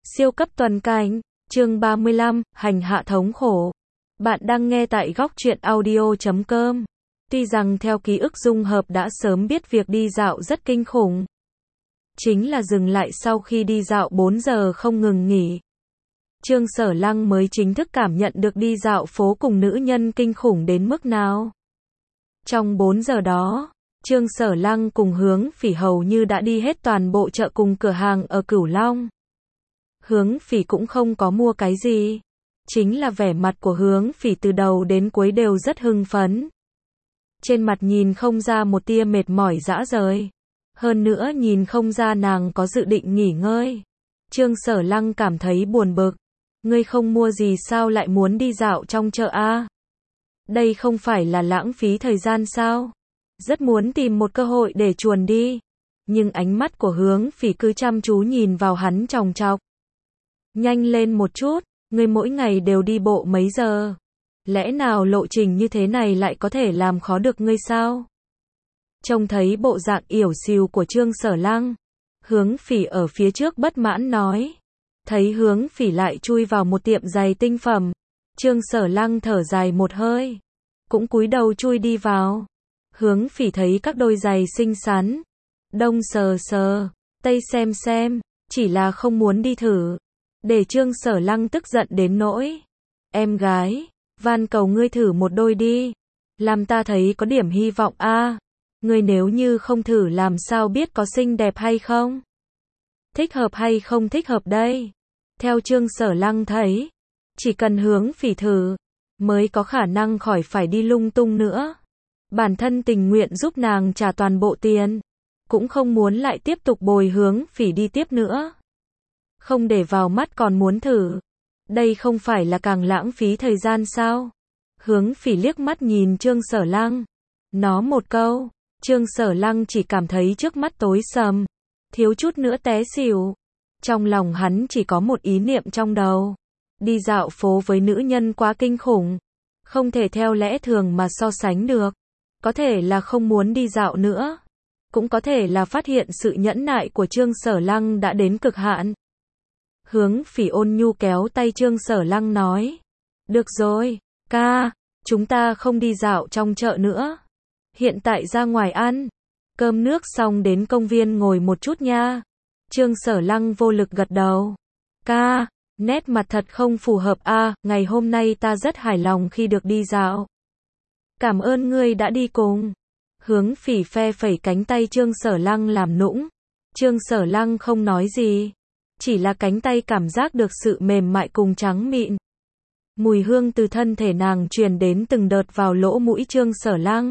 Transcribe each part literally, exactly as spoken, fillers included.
Siêu cấp toàn cảnh, chương ba mươi lăm, hành hạ thống khổ. Bạn đang nghe tại góc truyện audio chấm com. Tuy rằng theo ký ức Dung Hợp đã sớm biết việc đi dạo rất kinh khủng. Chính là dừng lại sau khi đi dạo bốn giờ không ngừng nghỉ. Trương Sở Lăng mới chính thức cảm nhận được đi dạo phố cùng nữ nhân kinh khủng đến mức nào. Trong bốn giờ đó, Trương Sở Lăng cùng Hướng Phỉ hầu như đã đi hết toàn bộ chợ cùng cửa hàng ở Cửu Long. Hướng Phỉ cũng không có mua cái gì. Chính là vẻ mặt của Hướng Phỉ từ đầu đến cuối đều rất hưng phấn. Trên mặt nhìn không ra một tia mệt mỏi rã rời. Hơn nữa nhìn không ra nàng có dự định nghỉ ngơi. Trương Sở Lăng cảm thấy buồn bực. Ngươi không mua gì sao lại muốn đi dạo trong chợ a? Đây không phải là lãng phí thời gian sao? Rất muốn tìm một cơ hội để chuồn đi. Nhưng ánh mắt của Hướng Phỉ cứ chăm chú nhìn vào hắn chòng chọc. Nhanh lên một chút, ngươi mỗi ngày đều đi bộ mấy giờ? Lẽ nào lộ trình như thế này lại có thể làm khó được ngươi sao? Trông thấy bộ dạng yểu xìu của Trương Sở Lăng, Hướng Phỉ ở phía trước bất mãn nói. Thấy Hướng Phỉ lại chui vào một tiệm giày tinh phẩm, Trương Sở Lăng thở dài một hơi, cũng cúi đầu chui đi vào. Hướng Phỉ thấy các đôi giày xinh xắn, đông sờ sờ, tây xem xem, chỉ là không muốn đi thử, để Trương Sở Lăng tức giận đến nỗi. Em gái, van cầu ngươi thử một đôi đi, làm ta thấy có điểm hy vọng a. À, ngươi nếu như không thử làm sao biết có xinh đẹp hay không? Thích hợp hay không thích hợp đây? Theo Trương Sở Lăng thấy, chỉ cần Hướng Phỉ thử, mới có khả năng khỏi phải đi lung tung nữa. Bản thân tình nguyện giúp nàng trả toàn bộ tiền, cũng không muốn lại tiếp tục bồi Hướng Phỉ đi tiếp nữa. Không để vào mắt còn muốn thử, đây không phải là càng lãng phí thời gian sao? Hướng Phỉ liếc mắt nhìn Trương Sở Lăng, nó một câu, Trương Sở Lăng chỉ cảm thấy trước mắt tối sầm, thiếu chút nữa té xỉu. Trong lòng hắn chỉ có một ý niệm trong đầu, đi dạo phố với nữ nhân quá kinh khủng, không thể theo lẽ thường mà so sánh được. Có thể là không muốn đi dạo nữa, cũng có thể là phát hiện sự nhẫn nại của Trương Sở Lăng đã đến cực hạn. Hướng Phỉ ôn nhu kéo tay Trương Sở Lăng nói, được rồi, ca, chúng ta không đi dạo trong chợ nữa. Hiện tại ra ngoài ăn cơm nước xong đến công viên ngồi một chút nha. Trương Sở Lăng vô lực gật đầu. Ca, nét mặt thật không phù hợp a, à, ngày hôm nay ta rất hài lòng khi được đi dạo. Cảm ơn ngươi đã đi cùng. Hướng Phỉ phe phẩy cánh tay Trương Sở Lăng làm nũng. Trương Sở Lăng không nói gì, chỉ là cánh tay cảm giác được sự mềm mại cùng trắng mịn. Mùi hương từ thân thể nàng truyền đến từng đợt vào lỗ mũi Trương Sở Lăng.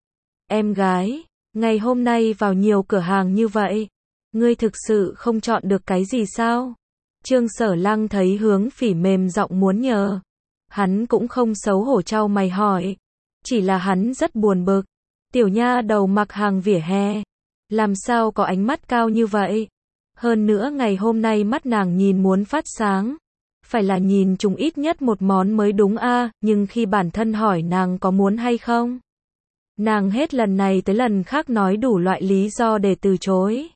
Em gái, ngày hôm nay vào nhiều cửa hàng như vậy, ngươi thực sự không chọn được cái gì sao? Trương Sở Lăng thấy Hướng Phỉ mềm giọng muốn nhờ, hắn cũng không xấu hổ trao mày hỏi, chỉ là hắn rất buồn bực. Tiểu nha đầu mặc hàng vỉa hè, làm sao có ánh mắt cao như vậy? Hơn nữa ngày hôm nay mắt nàng nhìn muốn phát sáng, phải là nhìn chúng ít nhất một món mới đúng a, à, nhưng khi bản thân hỏi nàng có muốn hay không, nàng hết lần này tới lần khác nói đủ loại lý do để từ chối.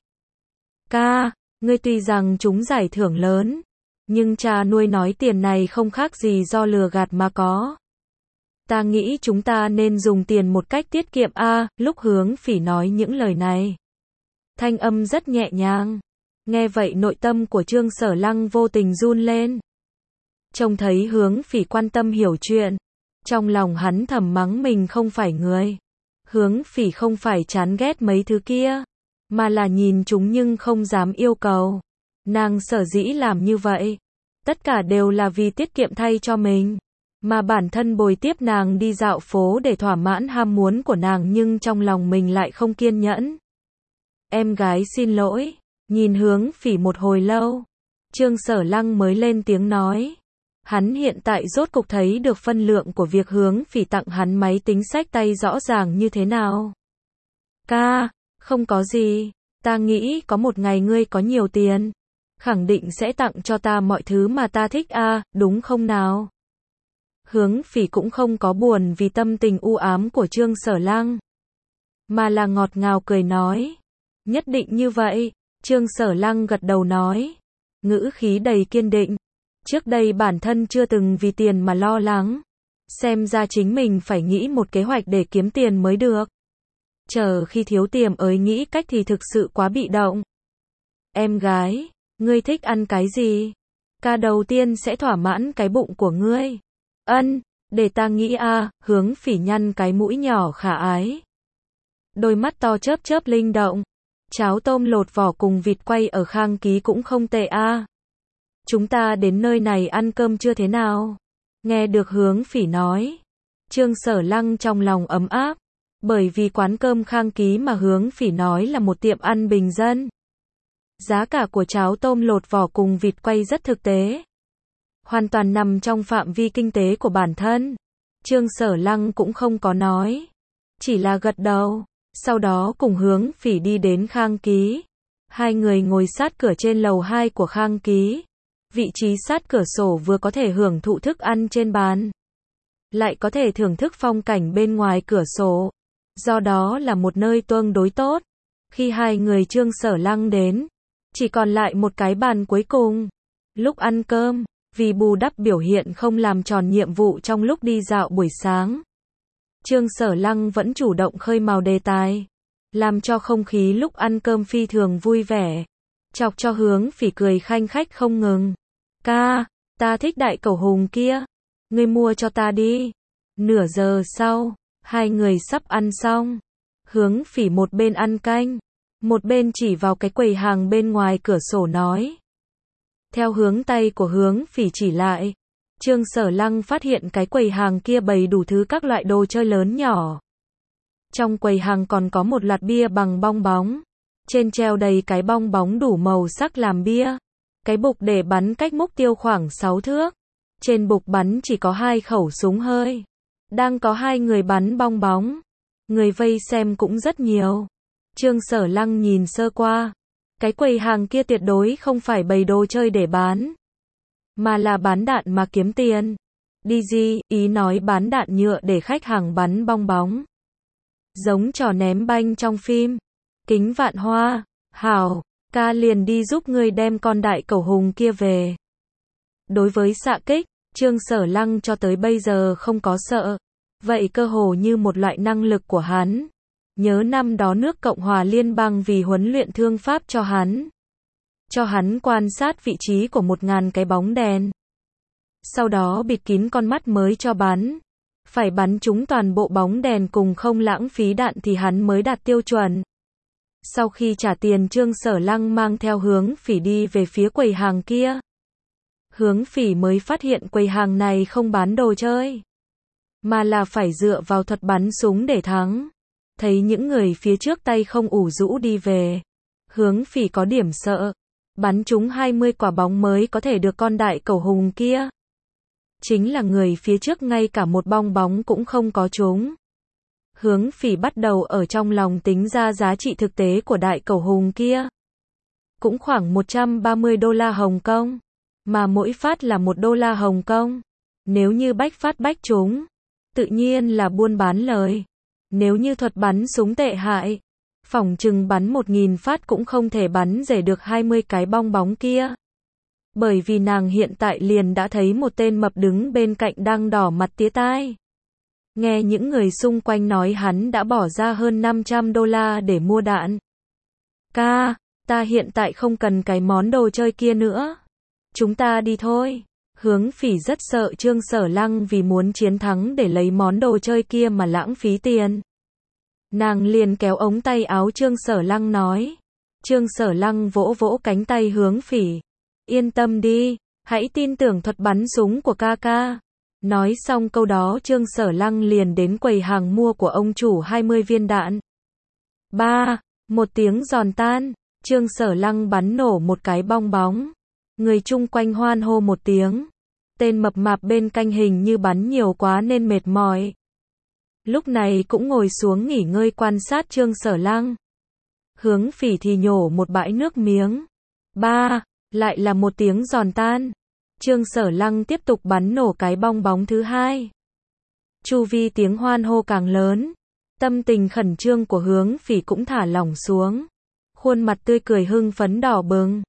Ca, ngươi tuy rằng trúng giải thưởng lớn, nhưng cha nuôi nói tiền này không khác gì do lừa gạt mà có. Ta nghĩ chúng ta nên dùng tiền một cách tiết kiệm a. À, lúc Hướng Phỉ nói những lời này, thanh âm rất nhẹ nhàng. Nghe vậy nội tâm của Trương Sở Lăng vô tình run lên. Trông thấy Hướng Phỉ quan tâm hiểu chuyện, trong lòng hắn thầm mắng mình không phải người. Hướng Phỉ không phải chán ghét mấy thứ kia, mà là nhìn chúng nhưng không dám yêu cầu. Nàng sở dĩ làm như vậy, tất cả đều là vì tiết kiệm thay cho mình, mà bản thân bồi tiếp nàng đi dạo phố để thỏa mãn ham muốn của nàng, nhưng trong lòng mình lại không kiên nhẫn. Em gái xin lỗi. Nhìn Hướng Phỉ một hồi lâu, Trương Sở Lăng mới lên tiếng nói. Hắn hiện tại rốt cục thấy được phân lượng của việc Hướng Phỉ tặng hắn máy tính xách tay rõ ràng như thế nào. Ca, không có gì, ta nghĩ có một ngày ngươi có nhiều tiền, khẳng định sẽ tặng cho ta mọi thứ mà ta thích a, à, đúng không nào? Hướng Phỉ cũng không có buồn vì tâm tình u ám của Trương Sở Lăng, mà là ngọt ngào cười nói. Nhất định như vậy. Trương Sở Lăng gật đầu nói. ngữ khí đầy kiên định. Trước đây bản thân chưa từng vì tiền mà lo lắng. Xem ra chính mình phải nghĩ một kế hoạch để kiếm tiền mới được. Chờ khi thiếu tiền ấy nghĩ cách thì thực sự quá bị động. Em gái, ngươi thích ăn cái gì? Ca đầu tiên sẽ thỏa mãn cái bụng của ngươi. Ân, để ta nghĩ a, Hướng Phỉ nhăn cái mũi nhỏ khả ái. Đôi mắt to chớp chớp linh động. Cháo tôm lột vỏ cùng vịt quay ở Khang Ký cũng không tệ a. Chúng ta đến nơi này ăn cơm chưa thế nào? Nghe được Hướng Phỉ nói, Trương Sở Lăng trong lòng ấm áp, bởi vì quán cơm Khang Ký mà Hướng Phỉ nói là một tiệm ăn bình dân. Giá cả của cháo tôm lột vỏ cùng vịt quay rất thực tế, hoàn toàn nằm trong phạm vi kinh tế của bản thân. Trương Sở Lăng cũng không có nói, chỉ là gật đầu, sau đó cùng Hướng Phỉ đi đến Khang Ký. Hai người ngồi sát cửa trên lầu hai của Khang Ký. Vị trí sát cửa sổ vừa có thể hưởng thụ thức ăn trên bàn, lại có thể thưởng thức phong cảnh bên ngoài cửa sổ. Do đó là một nơi tương đối tốt. Khi hai người Trương Sở Lăng đến, chỉ còn lại một cái bàn cuối cùng. Lúc ăn cơm, vì bù đắp biểu hiện không làm tròn nhiệm vụ trong lúc đi dạo buổi sáng, Trương Sở Lăng vẫn chủ động khơi mào đề tài, làm cho không khí lúc ăn cơm phi thường vui vẻ, chọc cho Hướng Phỉ cười khanh khách không ngừng. Ca, ta thích đại cẩu hùng kia, ngươi mua cho ta đi. Nửa giờ sau, hai người sắp ăn xong. Hướng Phỉ một bên ăn canh, một bên chỉ vào cái quầy hàng bên ngoài cửa sổ nói. Theo hướng tay của Hướng Phỉ chỉ lại, Trương Sở Lăng phát hiện cái quầy hàng kia bày đủ thứ các loại đồ chơi lớn nhỏ. Trong quầy hàng còn có một loạt bia bằng bong bóng, trên treo đầy cái bong bóng đủ màu sắc làm bia. Cái bục để bắn cách mục tiêu khoảng sáu thước. Trên bục bắn chỉ có hai khẩu súng hơi. Đang có hai người bắn bong bóng. Người vây xem cũng rất nhiều. Trương Sở Lăng nhìn sơ qua. Cái quầy hàng kia tuyệt đối không phải bày đồ chơi để bán, mà là bán đạn mà kiếm tiền. Đi gì, ý nói bán đạn nhựa để khách hàng bắn bong bóng. Giống trò ném banh trong phim. Kính Vạn Hoa, hảo. Ca liền đi giúp ngươi đem con đại cẩu hùng kia về. Đối với xạ kích, Trương Sở Lăng cho tới bây giờ không có sợ. Vậy cơ hồ như một loại năng lực của hắn. Nhớ năm đó nước Cộng hòa Liên bang vì huấn luyện thương pháp cho hắn. Cho hắn quan sát vị trí của một ngàn cái bóng đèn. Sau đó bịt kín con mắt mới cho bắn. Phải bắn trúng toàn bộ bóng đèn cùng không lãng phí đạn thì hắn mới đạt tiêu chuẩn. Sau khi trả tiền Trương Sở Lăng mang theo Hướng Phỉ đi về phía quầy hàng kia. Hướng Phỉ mới phát hiện quầy hàng này không bán đồ chơi, mà là phải dựa vào thuật bắn súng để thắng. Thấy những người phía trước tay không ủ rũ đi về, Hướng Phỉ có điểm sợ. Bắn trúng hai mươi quả bóng mới có thể được con đại cẩu hùng kia. Chính là người phía trước ngay cả một bong bóng cũng không có trúng. Hướng Phỉ bắt đầu ở trong lòng tính ra giá trị thực tế của đại cẩu hùng kia. Cũng khoảng một trăm ba mươi đô la Hồng Kông. Mà mỗi phát là một đô la Hồng Kông. Nếu như bách phát bách trúng, tự nhiên là buôn bán lời. Nếu như thuật bắn súng tệ hại, phỏng chừng bắn một nghìn phát cũng không thể bắn rể được hai mươi cái bong bóng kia. Bởi vì nàng hiện tại liền đã thấy một tên mập đứng bên cạnh đang đỏ mặt tía tai. Nghe những người xung quanh nói hắn đã bỏ ra hơn năm trăm đô la để mua đạn. Ca, ta hiện tại không cần cái món đồ chơi kia nữa. Chúng ta đi thôi. Hướng Phỉ rất sợ Trương Sở Lăng vì muốn chiến thắng để lấy món đồ chơi kia mà lãng phí tiền. Nàng liền kéo ống tay áo Trương Sở Lăng nói. Trương Sở Lăng vỗ vỗ cánh tay Hướng Phỉ. Yên tâm đi, hãy tin tưởng thuật bắn súng của ca ca. Nói xong câu đó Trương Sở Lăng liền đến quầy hàng mua của ông chủ hai mươi viên đạn. Ba, một tiếng giòn tan, Trương Sở Lăng bắn nổ một cái bong bóng. Người chung quanh hoan hô một tiếng. Tên mập mạp bên cạnh hình như bắn nhiều quá nên mệt mỏi. Lúc này cũng ngồi xuống nghỉ ngơi quan sát Trương Sở Lăng. Hướng Phỉ thì nhổ một bãi nước miếng. Ba, lại là một tiếng giòn tan. Trương Sở Lăng tiếp tục bắn nổ cái bong bóng thứ hai. Chu vi tiếng hoan hô càng lớn. Tâm tình khẩn trương của Hướng Phỉ cũng thả lỏng xuống. Khuôn mặt tươi cười hưng phấn đỏ bừng.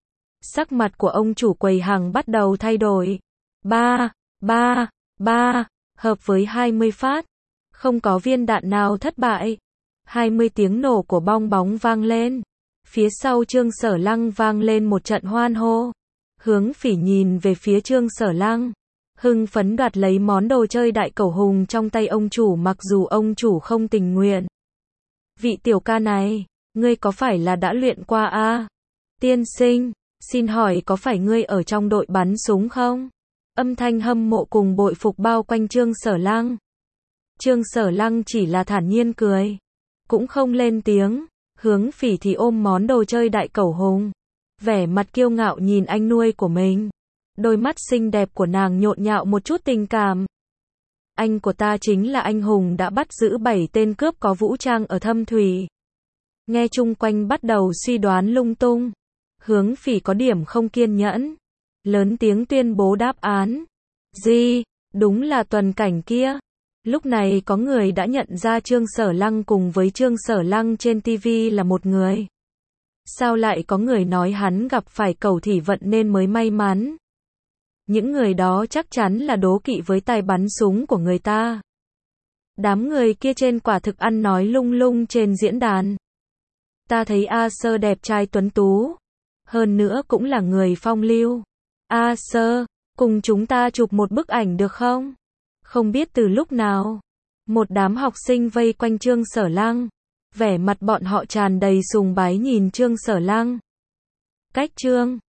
Sắc mặt của ông chủ quầy hàng bắt đầu thay đổi. Ba, ba, ba, hợp với hai mươi phát. Không có viên đạn nào thất bại. hai mươi tiếng nổ của bong bóng vang lên. Phía sau Trương Sở Lăng vang lên một trận hoan hô. Hướng Phỉ nhìn về phía Trương Sở Lăng, hưng phấn đoạt lấy món đồ chơi đại cẩu hùng trong tay ông chủ mặc dù ông chủ không tình nguyện. Vị tiểu ca này, ngươi có phải là đã luyện qua a? À? Tiên sinh, xin hỏi có phải ngươi ở trong đội bắn súng không? Âm thanh hâm mộ cùng bội phục bao quanh Trương Sở Lăng. Trương Sở Lăng chỉ là thản nhiên cười, cũng không lên tiếng. Hướng Phỉ thì ôm món đồ chơi đại cẩu hùng, vẻ mặt kiêu ngạo nhìn anh nuôi của mình. Đôi mắt xinh đẹp của nàng nhộn nhạo một chút tình cảm. Anh của ta chính là anh hùng đã bắt giữ bảy tên cướp có vũ trang ở Thâm Thủy. Nghe chung quanh bắt đầu suy đoán lung tung. Hướng Phỉ có điểm không kiên nhẫn, lớn tiếng tuyên bố đáp án. Gì? Đúng là Tuần Cảnh kia. Lúc này có người đã nhận ra Trương Sở Lăng cùng với Trương Sở Lăng trên ti vi là một người. Sao lại có người nói hắn gặp phải cầu thủy vận nên mới may mắn? Những người đó chắc chắn là đố kỵ với tài bắn súng của người ta. Đám người kia trên quả thực ăn nói lung lung trên diễn đàn. Ta thấy A Sơ đẹp trai tuấn tú, hơn nữa cũng là người phong lưu. A Sơ, cùng chúng ta chụp một bức ảnh được không? Không biết từ lúc nào, một đám học sinh vây quanh Trương Sở Lăng, vẻ mặt bọn họ tràn đầy sùng bái nhìn Trương Sở Lăng. Cách Trương